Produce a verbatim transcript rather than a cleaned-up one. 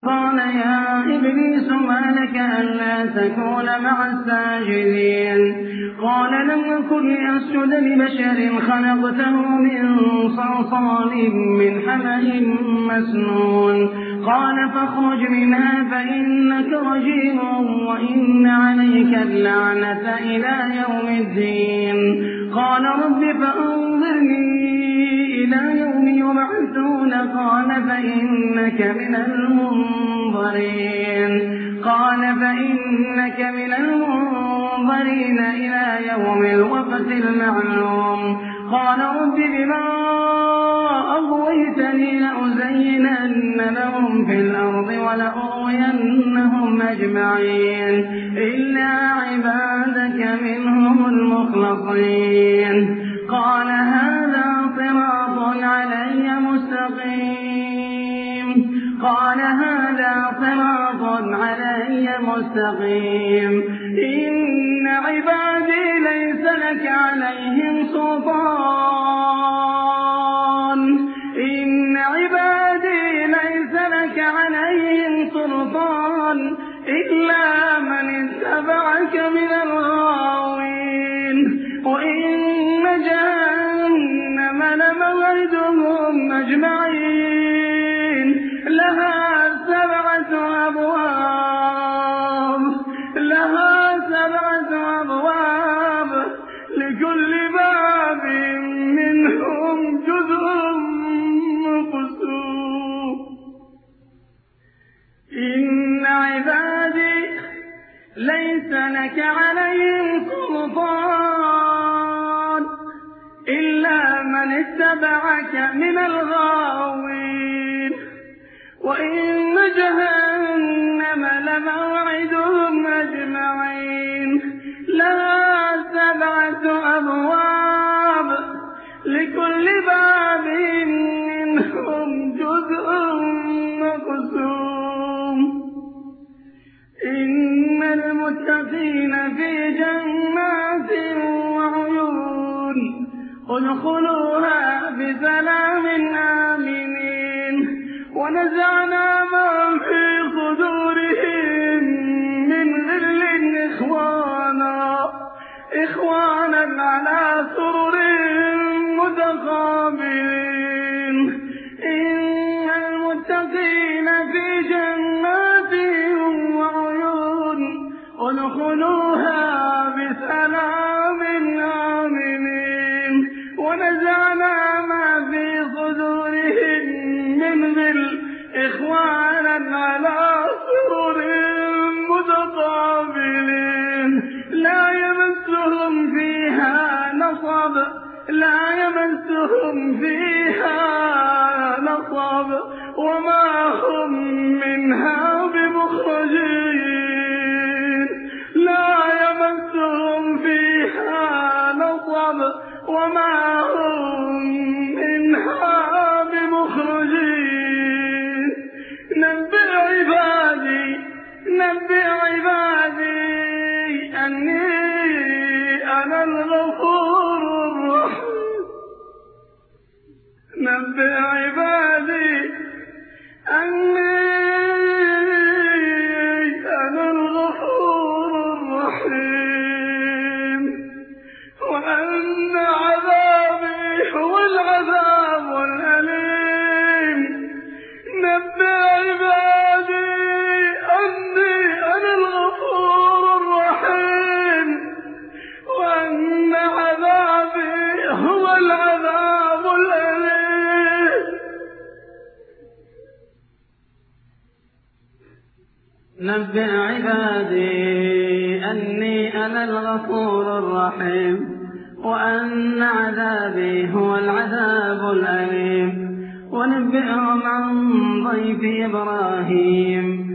قال يا إبليس ما لك ألا تكون مع الساجدين قال لم أكن لأسجد لبشر خلقته من صلصال من حمأ مسنون قال فاخرج منها فإنك رجيم وإن عليك اللعنة إلى يوم الدين قال رب فأنظرني إلى يوم يبعثون قال فإنك من المنظرين قال فإنك من المنظرين إلى يوم الوقت المعلوم قال رب بما أغويتني لأزينن لهم في الأرض ولأغوينهم أجمعين إلا عبادك منهم المخلصين قال هذا صراط علي مستقيم قال هذا صراط علي مستقيم إن عبادي ليس لك عليهم سلطان إن عبادي ليس لك عليهم سلطان إلا من اتبعك من الغاوين وإن جهنم لموعدهم أجمعين لها سبعة أبواب لها سبعة أبواب لكل باب منهم جزء مقسوم إن عبادي ليس لك عليهم سلطان إلا من اتبعك من الغاوين وإن جهنم لموعدهم أجمعين لها سبعة أبواب لكل باب منهم جزء مقسوم إن المتقين في جنات وعيون ادخلوها بسلام آمنين ونزعنا ما في صدورهم من غل إخوانا إخوانا على سرر متقابلين إن المتقين في جنات وعيون ادخلوها بسلام آمنين ونزعنا ما في صدورهم من غل إخوانا على سرر متقابلين لا يمسهم فيها نصب لا يمسهم فيها نصب وما هم منها بمخرجين لا يمسهم فيها نصب وما هم منها بمخرجين نبئ عبادي نبئ عبادي أني أنا الغفور الرحيم نبئ عبادي أني أنا الغفور الرحيم وأن عذابي هو العذاب الأليم نبئ عبادي أني أنا الغفور الرحيم وأن عذابي هو العذاب الأليم نبئ عبادي أني أنا الغفور الرحيم وأن عذابي هو العذاب الأليم ونبئهم عن ضيف إبراهيم